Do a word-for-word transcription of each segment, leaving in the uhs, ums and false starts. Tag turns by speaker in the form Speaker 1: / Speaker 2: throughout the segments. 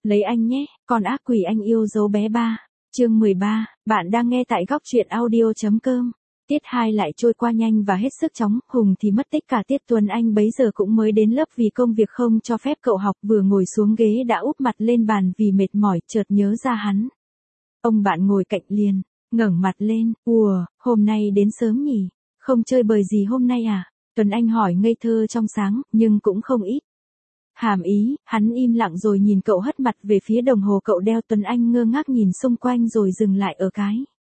Speaker 1: Lấy anh nhé, con ác quỷ anh yêu dấu bé ba. Chương mười ba, bạn đang nghe tại góc truyện audio chấm com. Tiết hai lại trôi qua nhanh và hết sức chóng, Hùng thì mất tích cả tiết. Tuấn Anh bấy giờ cũng mới đến lớp vì công việc không cho phép cậu học, vừa ngồi xuống ghế đã úp mặt lên bàn vì mệt mỏi, chợt nhớ ra hắn. Ông bạn ngồi cạnh liền, ngẩng mặt lên, ùa, hôm nay đến sớm nhỉ, không chơi bời gì hôm nay à? Tuấn Anh hỏi ngây thơ trong sáng, nhưng cũng không ít hàm ý. Hắn im lặng rồi nhìn cậu hất mặt về phía đồng hồ cậu đeo. Tuấn Anh ngơ ngác nhìn xung quanh rồi dừng lại ở cái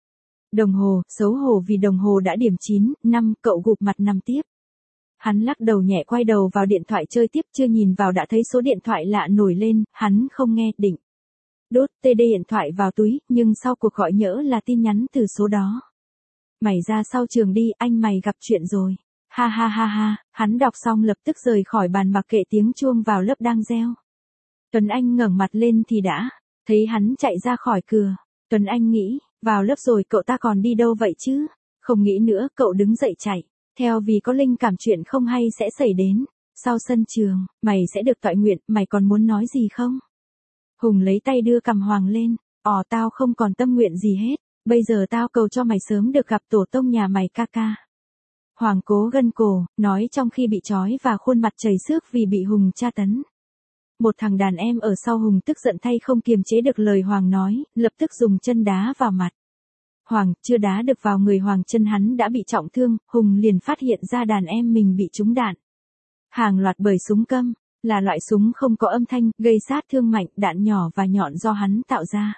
Speaker 1: đồng hồ, xấu hổ vì đồng hồ đã điểm chín, năm, cậu gục mặt nằm tiếp. Hắn lắc đầu nhẹ quay đầu vào điện thoại chơi tiếp, chưa nhìn vào đã thấy số điện thoại lạ nổi lên, hắn không nghe, định đốt tê đê điện thoại vào túi, nhưng sau cuộc gọi nhỡ là tin nhắn từ số đó. Mày ra sau trường đi, anh mày gặp chuyện rồi. Ha ha ha ha, hắn đọc xong lập tức rời khỏi bàn mặc kệ tiếng chuông vào lớp đang reo. Tuấn Anh ngẩng mặt lên thì đã thấy hắn chạy ra khỏi cửa. Tuấn Anh nghĩ, vào lớp rồi cậu ta còn đi đâu vậy chứ? Không nghĩ nữa, cậu đứng dậy chạy theo vì có linh cảm chuyện không hay sẽ xảy đến. Sau sân trường, mày sẽ được tọa nguyện, mày còn muốn nói gì không? Hùng lấy tay đưa cằm Hoàng lên. Ồ, tao không còn tâm nguyện gì hết, bây giờ tao cầu cho mày sớm được gặp tổ tông nhà mày ca ca. Hoàng cố gân cổ, nói trong khi bị trói và khuôn mặt chảy xước vì bị Hùng tra tấn. Một thằng đàn em ở sau Hùng tức giận thay không kiềm chế được lời Hoàng nói, lập tức dùng chân đá vào mặt. Hoàng chưa đá được vào người Hoàng, chân hắn đã bị trọng thương. Hùng liền phát hiện ra đàn em mình bị trúng đạn hàng loạt bởi súng câm, là loại súng không có âm thanh, gây sát thương mạnh, đạn nhỏ và nhọn do hắn tạo ra.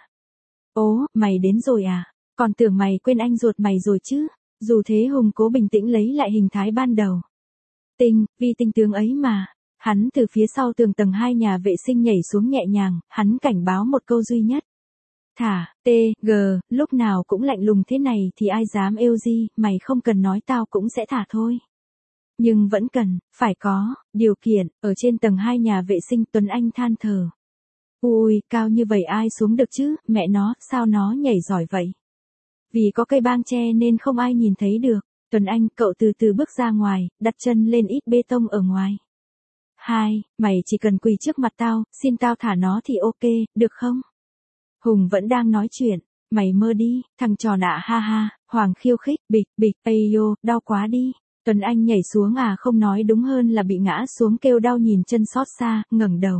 Speaker 1: Ố, mày đến rồi à? Còn tưởng mày quên anh ruột mày rồi chứ? Dù thế Hùng cố bình tĩnh lấy lại hình thái ban đầu. Tinh, vì tinh tướng ấy mà. Hắn từ phía sau tường tầng hai nhà vệ sinh nhảy xuống nhẹ nhàng, hắn cảnh báo một câu duy nhất. Thả, T, G, lúc nào cũng lạnh lùng thế này thì ai dám êu gì, mày không cần nói tao cũng sẽ thả thôi. Nhưng vẫn cần, phải có, điều kiện. Ở trên tầng hai nhà vệ sinh, Tuấn Anh than thở. Ui, cao như vậy ai xuống được chứ, mẹ nó, sao nó nhảy giỏi vậy? Vì có cây bang che nên không ai nhìn thấy được. Tuấn Anh, cậu từ từ bước ra ngoài, đặt chân lên ít bê tông ở ngoài. Hai, mày chỉ cần quỳ trước mặt tao, xin tao thả nó thì ok, được không? Hùng vẫn đang nói chuyện. Mày mơ đi, thằng tròn ạ, ha ha. Hoàng khiêu khích, bịch, bịch, ây yo, đau quá đi. Tuấn Anh nhảy xuống à, không nói đúng hơn là bị ngã xuống kêu đau, nhìn chân xót xa, ngẩng đầu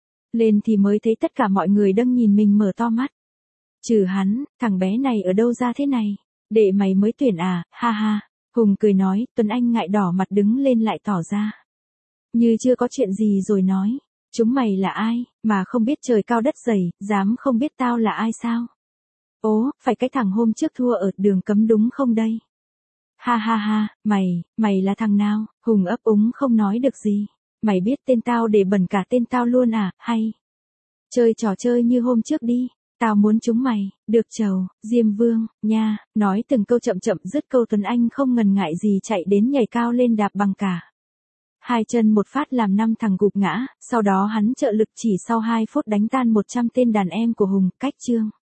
Speaker 1: lên thì mới thấy tất cả mọi người đang nhìn mình mở to mắt. Trừ hắn, thằng bé này ở đâu ra thế này? Đệ mày mới tuyển à, ha ha. Hùng cười nói. Tuấn Anh ngại đỏ mặt đứng lên lại tỏ ra như chưa có chuyện gì rồi nói. Chúng mày là ai, mà không biết trời cao đất dày, dám không biết tao là ai sao? Ố, phải cái thằng hôm trước thua ở đường cấm đúng không đây? Ha ha ha, mày, mày là thằng nào? Hùng ấp úng không nói được gì. Mày biết tên tao để bẩn cả tên tao luôn à, hay chơi trò chơi như hôm trước đi. Tao muốn chúng mày, được chầu, Diêm Vương, nha. Nói từng câu chậm chậm dứt câu, Tuấn Anh không ngần ngại gì chạy đến nhảy cao lên đạp bằng cả hai chân một phát làm năm thằng gục ngã. Sau đó hắn trợ lực chỉ sau hai phút đánh tan một trăm tên đàn em của Hùng. Cách chương